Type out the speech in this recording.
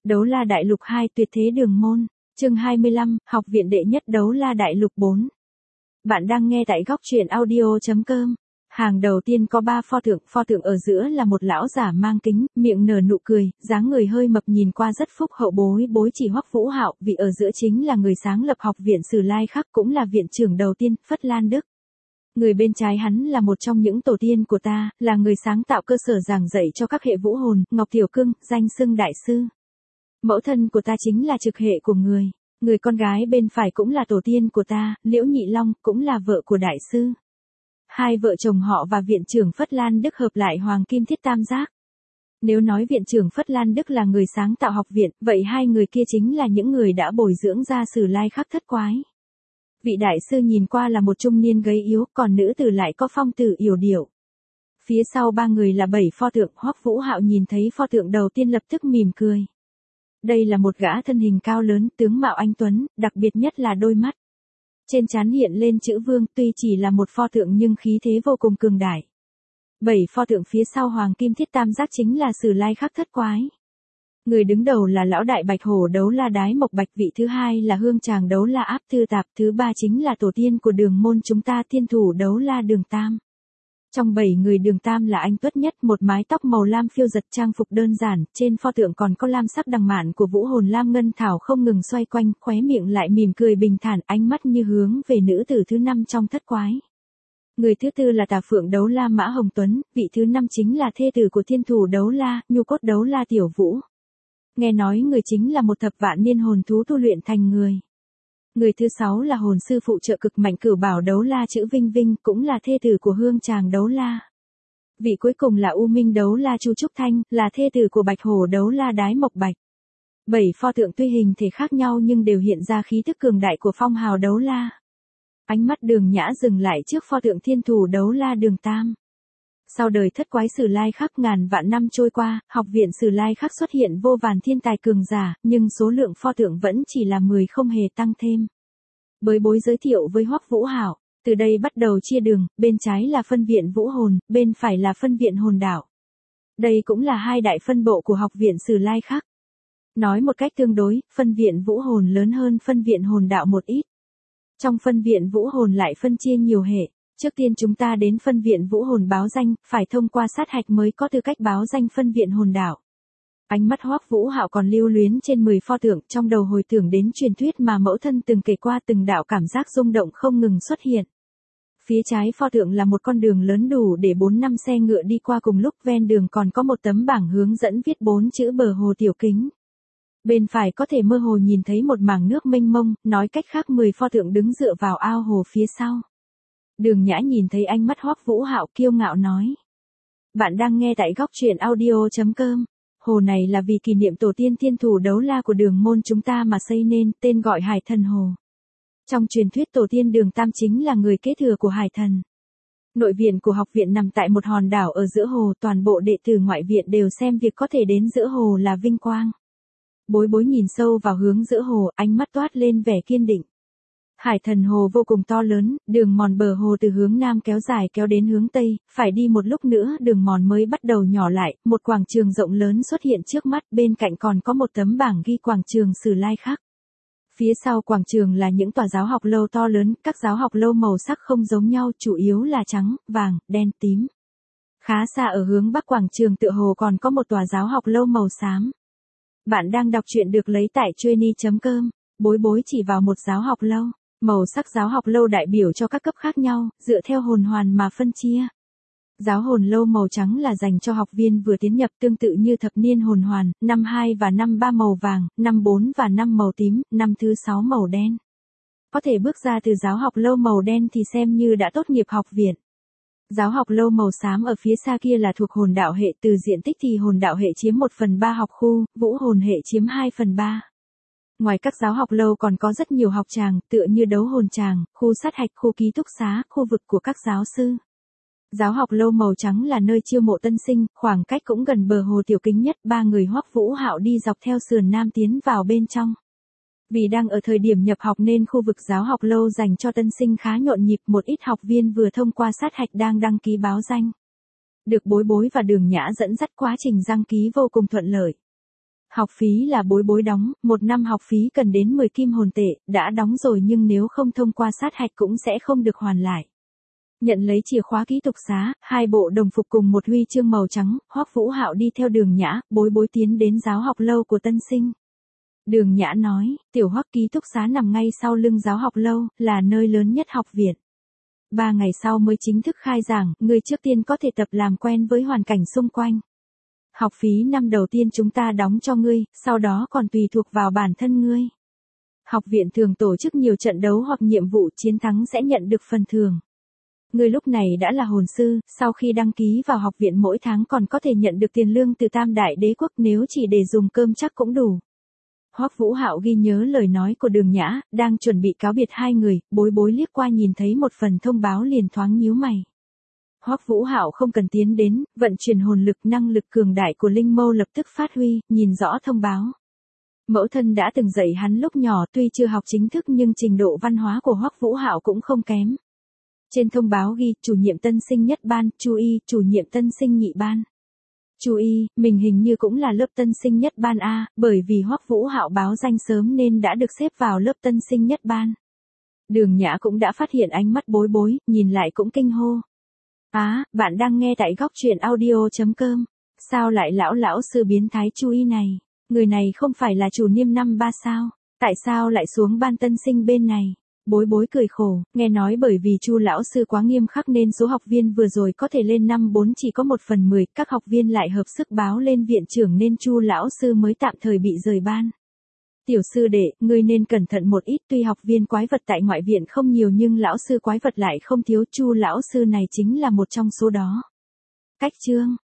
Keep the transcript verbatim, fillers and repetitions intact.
Đấu La Đại Lục hai Tuyệt thế đường môn, chương hai mươi lăm, học viện đệ nhất Đấu La Đại Lục bốn. Bạn đang nghe tại góc truyện audio chấm com. Hàng đầu tiên có ba pho tượng, pho tượng ở giữa là một lão giả mang kính, miệng nở nụ cười, dáng người hơi mập nhìn qua rất phúc hậu. Bối bối chỉ Hoắc Vũ Hạo, vị ở giữa chính là người sáng lập học viện Sử Lai Khắc, cũng là viện trưởng đầu tiên, Phất Lan Đức. Người bên trái hắn là một trong những tổ tiên của ta, là người sáng tạo cơ sở giảng dạy cho các hệ vũ hồn, Ngọc Tiểu Cương, danh xưng đại sư. Mẫu thân của ta chính là trực hệ của người. Người con gái bên phải cũng là tổ tiên của ta, Liễu Nhị Long, cũng là vợ của đại sư. Hai vợ chồng họ và viện trưởng Phất Lan Đức hợp lại Hoàng Kim Thiết Tam Giác. Nếu nói viện trưởng Phất Lan Đức là người sáng tạo học viện, vậy hai người kia chính là những người đã bồi dưỡng ra Sử Lai Khắc thất quái. Vị đại sư nhìn qua là một trung niên gầy yếu, còn nữ tử lại có phong tử yểu điệu. Phía sau ba người là bảy pho tượng. Hoắc Vũ Hạo nhìn thấy pho tượng đầu tiên lập tức mỉm cười. Đây là một gã thân hình cao lớn, tướng mạo anh tuấn, đặc biệt nhất là đôi mắt. Trên trán hiện lên chữ vương, tuy chỉ là một pho tượng nhưng khí thế vô cùng cường đại. Bảy pho tượng phía sau Hoàng Kim Thiết Tam Giác chính là Sử Lai Khắc thất quái. Người đứng đầu là lão đại Bạch Hổ Đấu La Đái Mộc Bạch, vị thứ hai là Hương Tràng Đấu La Áp Thư Tạp, thứ ba chính là tổ tiên của đường môn chúng ta Thiên Thủ Đấu La Đường Tam. Trong bảy người Đường Tam là anh tuất nhất, một mái tóc màu lam phiêu giật, trang phục đơn giản, trên pho tượng còn có lam sắc đằng mạn của vũ hồn lam ngân thảo không ngừng xoay quanh, khóe miệng lại mỉm cười bình thản, ánh mắt như hướng về nữ tử thứ năm trong thất quái. Người thứ tư là Tà Phượng Đấu La Mã Hồng Tuấn, vị thứ năm chính là thê tử của Thiên Thủ Đấu La, Nhu Cốt Đấu La Tiểu Vũ. Nghe nói người chính là một thập vạn niên hồn thú tu luyện thành người. Người thứ sáu là hồn sư phụ trợ cực mạnh Cửu Bảo Đấu La chữ Vinh Vinh, cũng là thê tử của Hương Tràng Đấu La. Vị cuối cùng là U Minh Đấu La Chu Trúc Thanh, là thê tử của Bạch Hổ Đấu La Đái Mộc Bạch. Bảy pho tượng tuy hình thể khác nhau nhưng đều hiện ra khí tức cường đại của phong hào Đấu La. Ánh mắt Đường Nhã dừng lại trước pho tượng Thiên Thủ Đấu La Đường Tam. Sau đời thất quái Sử Lai Khắc, ngàn vạn năm trôi qua, học viện Sử Lai Khắc xuất hiện vô vàn thiên tài cường giả, nhưng số lượng pho tượng vẫn chỉ là mười, không hề tăng thêm. Bối bối giới thiệu với Hoắc Vũ Hạo, từ đây bắt đầu chia đường, bên trái là phân viện vũ hồn, bên phải là phân viện hồn đạo. Đây cũng là hai đại phân bộ của học viện Sử Lai Khắc. Nói một cách tương đối, phân viện vũ hồn lớn hơn phân viện hồn đạo một ít. Trong phân viện vũ hồn lại phân chia nhiều hệ. Trước tiên chúng ta đến phân viện vũ hồn báo danh, phải thông qua sát hạch mới có tư cách báo danh phân viện hồn đạo. Ánh mắt Hoắc Vũ Hạo còn lưu luyến trên mười pho tượng, trong đầu hồi tưởng đến truyền thuyết mà mẫu thân từng kể qua, từng đạo cảm giác rung động không ngừng xuất hiện. Phía trái pho tượng là một con đường lớn đủ để bốn năm xe ngựa đi qua cùng lúc, ven đường còn có một tấm bảng hướng dẫn viết bốn chữ Bờ Hồ Tiểu Kính. Bên phải có thể mơ hồ nhìn thấy một mảng nước mênh mông, nói cách khác mười pho tượng đứng dựa vào ao hồ phía sau. Đường Nhã nhìn thấy ánh mắt Hoắc Vũ Hạo kiêu ngạo nói. Bạn đang nghe tại góc truyện audio chấm com. Hồ này là vì kỷ niệm tổ tiên Thiên Thủ Đấu La của đường môn chúng ta mà xây nên, tên gọi Hải Thần Hồ. Trong truyền thuyết tổ tiên Đường Tam chính là người kế thừa của Hải Thần. Nội viện của học viện nằm tại một hòn đảo ở giữa hồ, toàn bộ đệ tử ngoại viện đều xem việc có thể đến giữa hồ là vinh quang. Bối bối nhìn sâu vào hướng giữa hồ, ánh mắt toát lên vẻ kiên định. Hải Thần Hồ vô cùng to lớn, đường mòn bờ hồ từ hướng nam kéo dài kéo đến hướng tây, phải đi một lúc nữa đường mòn mới bắt đầu nhỏ lại, một quảng trường rộng lớn xuất hiện trước mắt, bên cạnh còn có một tấm bảng ghi quảng trường Sử Lai Khắc. Phía sau quảng trường là những tòa giáo học lâu to lớn, các giáo học lâu màu sắc không giống nhau, chủ yếu là trắng, vàng, đen, tím. Khá xa ở hướng bắc quảng trường tựa hồ còn có một tòa giáo học lâu màu xám. Bạn đang đọc truyện được lấy tại trueny chấm com. Bối bối chỉ vào một giáo học lâu. Màu sắc giáo học lâu đại biểu cho các cấp khác nhau, dựa theo hồn hoàn mà phân chia. Giáo hồn lâu màu trắng là dành cho học viên vừa tiến nhập, tương tự như thập niên hồn hoàn, năm hai và năm ba màu vàng, năm bốn và năm màu tím, năm thứ sáu màu đen. Có thể bước ra từ giáo học lâu màu đen thì xem như đã tốt nghiệp học viện. Giáo học lâu màu xám ở phía xa kia là thuộc hồn đạo hệ, từ diện tích thì hồn đạo hệ chiếm một phần ba học khu, vũ hồn hệ chiếm hai phần ba. Ngoài các giáo học lâu còn có rất nhiều học tràng, tựa như đấu hồn tràng, khu sát hạch, khu ký túc xá, khu vực của các giáo sư. Giáo học lâu màu trắng là nơi chiêu mộ tân sinh, khoảng cách cũng gần bờ hồ Tiểu Kính nhất, ba người Hoắc Vũ Hạo đi dọc theo sườn nam tiến vào bên trong. Vì đang ở thời điểm nhập học nên khu vực giáo học lâu dành cho tân sinh khá nhộn nhịp, một ít học viên vừa thông qua sát hạch đang đăng ký báo danh. Được Bối Bối và Đường Nhã dẫn dắt, quá trình đăng ký vô cùng thuận lợi. Học phí là bối bối đóng, một năm học phí cần đến mười kim hồn tệ, đã đóng rồi nhưng nếu không thông qua sát hạch cũng sẽ không được hoàn lại. Nhận lấy chìa khóa ký túc xá, hai bộ đồng phục cùng một huy chương màu trắng, Hoắc Vũ Hạo đi theo Đường Nhã, bối bối tiến đến giáo học lâu của tân sinh. Đường Nhã nói, tiểu Hoắc ký túc xá nằm ngay sau lưng giáo học lâu, là nơi lớn nhất học viện. Ba ngày sau mới chính thức khai giảng, ngươi trước tiên có thể tập làm quen với hoàn cảnh xung quanh. Học phí năm đầu tiên chúng ta đóng cho ngươi, sau đó còn tùy thuộc vào bản thân ngươi. Học viện thường tổ chức nhiều trận đấu hoặc nhiệm vụ chiến thắng sẽ nhận được phần thưởng. Ngươi lúc này đã là hồn sư, sau khi đăng ký vào học viện mỗi tháng còn có thể nhận được tiền lương từ Tam Đại Đế Quốc, nếu chỉ để dùng cơm chắc cũng đủ. Hoắc Vũ Hạo ghi nhớ lời nói của Đường Nhã, đang chuẩn bị cáo biệt hai người, bối bối liếc qua nhìn thấy một phần thông báo liền thoáng nhíu mày. Hoắc Vũ Hạo không cần tiến đến, vận chuyển hồn lực, năng lực cường đại của linh mâu lập tức phát huy, nhìn rõ thông báo. Mẫu thân đã từng dạy hắn lúc nhỏ, tuy chưa học chính thức nhưng trình độ văn hóa của Hoắc Vũ Hạo cũng không kém. Trên thông báo ghi, chủ nhiệm tân sinh nhất ban, Chu Y, chủ nhiệm tân sinh nhị ban. Chu Y, mình hình như cũng là lớp tân sinh nhất ban A, bởi vì Hoắc Vũ Hạo báo danh sớm nên đã được xếp vào lớp tân sinh nhất ban. Đường Nhã cũng đã phát hiện ánh mắt bối bối, nhìn lại cũng kinh hô. Á, à, bạn đang nghe tại góc truyện audio chấm com. Sao lại lão lão sư biến thái Chu Y này? Người này không phải là chủ niêm năm ba sao? Tại sao lại xuống ban tân sinh bên này? Bối bối cười khổ, nghe nói bởi vì Chu lão sư quá nghiêm khắc nên số học viên vừa rồi có thể lên năm bốn chỉ có một phần mười, các học viên lại hợp sức báo lên viện trưởng nên Chu lão sư mới tạm thời bị rời ban. Tiểu sư đệ, ngươi nên cẩn thận một ít, tuy học viên quái vật tại ngoại viện không nhiều nhưng lão sư quái vật lại không thiếu, Chu lão sư này chính là một trong số đó. Cách chương